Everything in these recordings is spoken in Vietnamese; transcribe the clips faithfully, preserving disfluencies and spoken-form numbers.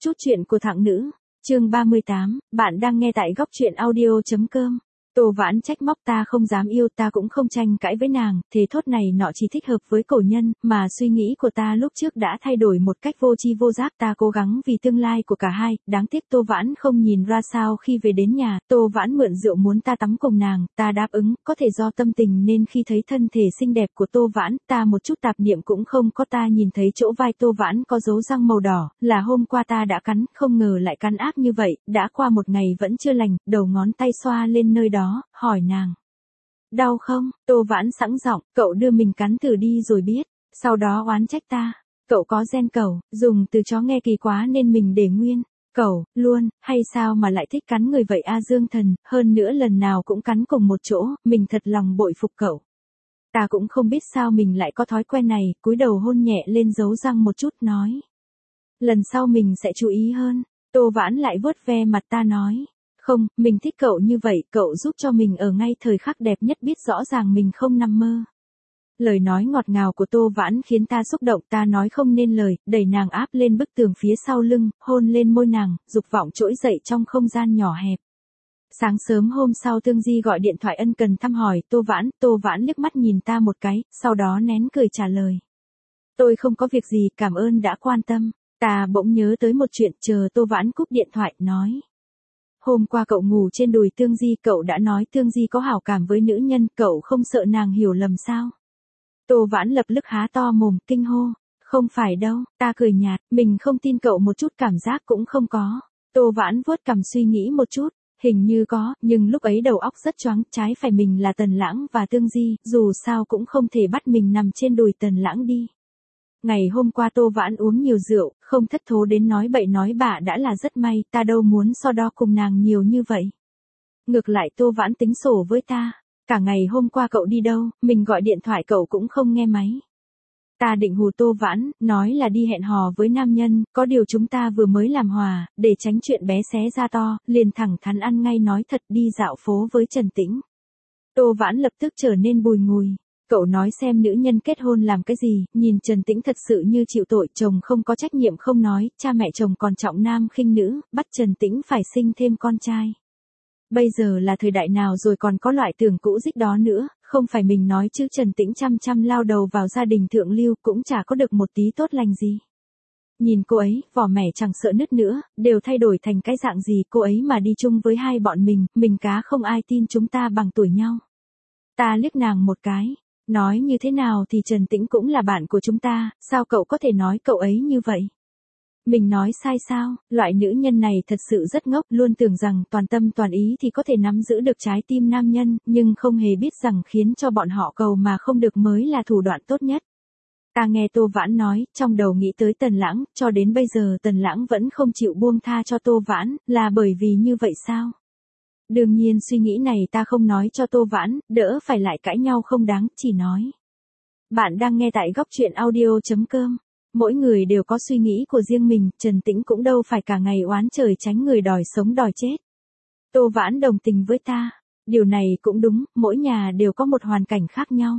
Chút chuyện của thằng nữ, chương ba mươi tám, bạn đang nghe tại góc truyện audio.com. Tô Vãn trách móc ta không dám yêu, ta cũng không tranh cãi với nàng, thế thốt này nọ chỉ thích hợp với cổ nhân, mà suy nghĩ của ta lúc trước đã thay đổi một cách vô tri vô giác, ta cố gắng vì tương lai của cả hai, đáng tiếc Tô Vãn không nhìn ra sao khi về đến nhà, Tô Vãn mượn rượu muốn ta tắm cùng nàng, ta đáp ứng, có thể do tâm tình nên khi thấy thân thể xinh đẹp của Tô Vãn, ta một chút tạp niệm cũng không có, ta nhìn thấy chỗ vai Tô Vãn có dấu răng màu đỏ, là hôm qua ta đã cắn, không ngờ lại cắn ác như vậy, đã qua một ngày vẫn chưa lành, đầu ngón tay xoa lên nơi đó. Hỏi nàng, đau không? Tô Vãn sẵn giọng, cậu đưa mình cắn thử đi rồi biết, sau đó oán trách ta, cậu có gen cẩu, dùng từ chó nghe kỳ quá nên mình để nguyên, cẩu, luôn, hay sao mà lại thích cắn người vậy a Dương Thần, hơn nữa lần nào cũng cắn cùng một chỗ, mình thật lòng bội phục cậu. Ta cũng không biết sao mình lại có thói quen này, cúi đầu hôn nhẹ lên dấu răng một chút nói. Lần sau mình sẽ chú ý hơn, Tô Vãn lại vuốt ve mặt ta nói. Không, mình thích cậu như vậy, cậu giúp cho mình ở ngay thời khắc đẹp nhất biết rõ ràng mình không nằm mơ. Lời nói ngọt ngào của Tô Vãn khiến ta xúc động, ta nói không nên lời, đẩy nàng áp lên bức tường phía sau lưng, hôn lên môi nàng, dục vọng trỗi dậy trong không gian nhỏ hẹp. Sáng sớm hôm sau Tương Di gọi điện thoại ân cần thăm hỏi Tô Vãn, Tô Vãn liếc mắt nhìn ta một cái, sau đó nén cười trả lời. Tôi không có việc gì, cảm ơn đã quan tâm. Ta bỗng nhớ tới một chuyện, chờ Tô Vãn cúp điện thoại, nói. Hôm qua cậu ngủ trên đùi Tương Di, cậu đã nói Tương Di có hảo cảm với nữ nhân, cậu không sợ nàng hiểu lầm sao? Tô Vãn lập tức há to mồm, kinh hô. Không phải đâu, ta cười nhạt, mình không tin cậu một chút cảm giác cũng không có. Tô Vãn vuốt cằm suy nghĩ một chút, hình như có, nhưng lúc ấy đầu óc rất choáng, trái phải mình là Tần Lãng và Tương Di, dù sao cũng không thể bắt mình nằm trên đùi Tần Lãng đi. Ngày hôm qua Tô Vãn uống nhiều rượu, không thất thố đến nói bậy nói bạ đã là rất may, ta đâu muốn so đo cùng nàng nhiều như vậy. Ngược lại Tô Vãn tính sổ với ta, cả ngày hôm qua cậu đi đâu, mình gọi điện thoại cậu cũng không nghe máy. Ta định hù Tô Vãn, nói là đi hẹn hò với nam nhân, có điều chúng ta vừa mới làm hòa, để tránh chuyện bé xé ra to, liền thẳng thắn ăn ngay nói thật đi dạo phố với Trần Tĩnh. Tô Vãn lập tức trở nên bùi ngùi. Cậu nói xem nữ nhân kết hôn làm cái gì, nhìn Trần Tĩnh thật sự như chịu tội, chồng không có trách nhiệm không nói, cha mẹ chồng còn trọng nam khinh nữ, bắt Trần Tĩnh phải sinh thêm con trai. Bây giờ là thời đại nào rồi còn có loại tưởng cũ dích đó nữa, không phải mình nói chứ Trần Tĩnh chăm chăm lao đầu vào gia đình thượng lưu cũng chả có được một tí tốt lành gì. Nhìn cô ấy, vỏ mẻ chẳng sợ nứt nữa, đều thay đổi thành cái dạng gì, cô ấy mà đi chung với hai bọn mình, mình cá không ai tin chúng ta bằng tuổi nhau. Ta liếc nàng một cái. Nói như thế nào thì Trần Tĩnh cũng là bạn của chúng ta, sao cậu có thể nói cậu ấy như vậy? Mình nói sai sao, loại nữ nhân này thật sự rất ngốc, luôn tưởng rằng toàn tâm toàn ý thì có thể nắm giữ được trái tim nam nhân, nhưng không hề biết rằng khiến cho bọn họ cầu mà không được mới là thủ đoạn tốt nhất. Ta nghe Tô Vãn nói, trong đầu nghĩ tới Tần Lãng, cho đến bây giờ Tần Lãng vẫn không chịu buông tha cho Tô Vãn, là bởi vì như vậy sao? Đương nhiên suy nghĩ này ta không nói cho Tô Vãn, đỡ phải lại cãi nhau không đáng, chỉ nói. Bạn đang nghe tại góc truyện audio.com. Mỗi người đều có suy nghĩ của riêng mình, Trần Tĩnh cũng đâu phải cả ngày oán trời tránh người đòi sống đòi chết. Tô Vãn đồng tình với ta. Điều này cũng đúng, mỗi nhà đều có một hoàn cảnh khác nhau.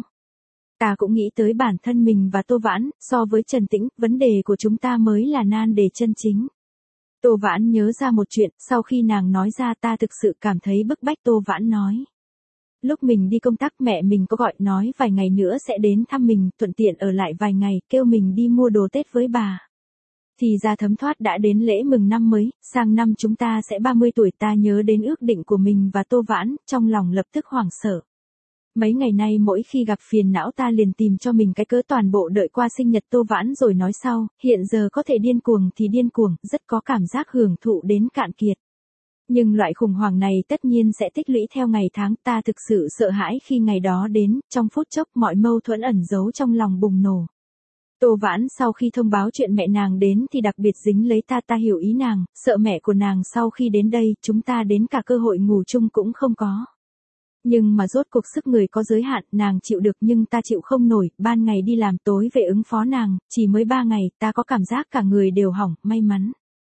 Ta cũng nghĩ tới bản thân mình và Tô Vãn, so với Trần Tĩnh, vấn đề của chúng ta mới là nan đề chân chính. Tô Vãn nhớ ra một chuyện, sau khi nàng nói ra ta thực sự cảm thấy bức bách. Tô Vãn nói. Lúc mình đi công tác mẹ mình có gọi nói vài ngày nữa sẽ đến thăm mình, thuận tiện ở lại vài ngày, kêu mình đi mua đồ Tết với bà. Thì ra thấm thoát đã đến lễ mừng năm mới, sang năm chúng ta sẽ ba mươi tuổi, ta nhớ đến ước định của mình và Tô Vãn, trong lòng lập tức hoảng sợ. Mấy ngày nay mỗi khi gặp phiền não ta liền tìm cho mình cái cớ toàn bộ đợi qua sinh nhật Tô Vãn rồi nói sau, hiện giờ có thể điên cuồng thì điên cuồng, rất có cảm giác hưởng thụ đến cạn kiệt. Nhưng loại khủng hoảng này tất nhiên sẽ tích lũy theo ngày tháng, ta thực sự sợ hãi khi ngày đó đến, trong phút chốc mọi mâu thuẫn ẩn giấu trong lòng bùng nổ. Tô Vãn sau khi thông báo chuyện mẹ nàng đến thì đặc biệt dính lấy ta, ta hiểu ý nàng, sợ mẹ của nàng sau khi đến đây, chúng ta đến cả cơ hội ngủ chung cũng không có. Nhưng mà rốt cuộc sức người có giới hạn, nàng chịu được nhưng ta chịu không nổi, ban ngày đi làm tối về ứng phó nàng, chỉ mới ba ngày, ta có cảm giác cả người đều hỏng, may mắn.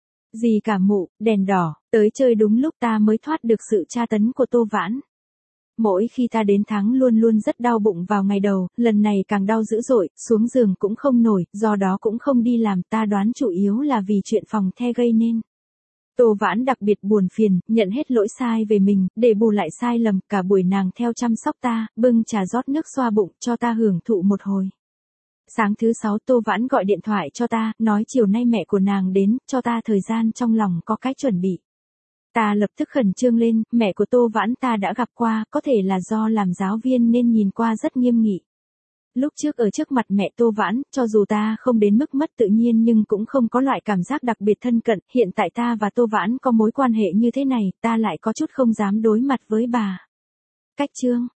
Gì cả mụ, đèn đỏ, tới chơi đúng lúc ta mới thoát được sự tra tấn của Tô Vãn. Mỗi khi ta đến tháng luôn luôn rất đau bụng vào ngày đầu, lần này càng đau dữ dội, xuống giường cũng không nổi, do đó cũng không đi làm, ta đoán chủ yếu là vì chuyện phòng the gây nên. Tô Vãn đặc biệt buồn phiền, nhận hết lỗi sai về mình, để bù lại sai lầm, cả buổi nàng theo chăm sóc ta, bưng trà rót nước xoa bụng, cho ta hưởng thụ một hồi. Sáng thứ sáu Tô Vãn gọi điện thoại cho ta, nói chiều nay mẹ của nàng đến, cho ta thời gian trong lòng có cái chuẩn bị. Ta lập tức khẩn trương lên, mẹ của Tô Vãn ta đã gặp qua, có thể là do làm giáo viên nên nhìn qua rất nghiêm nghị. Lúc trước ở trước mặt mẹ Tô Vãn, cho dù ta không đến mức mất tự nhiên nhưng cũng không có loại cảm giác đặc biệt thân cận, hiện tại ta và Tô Vãn có mối quan hệ như thế này, ta lại có chút không dám đối mặt với bà. Cách chương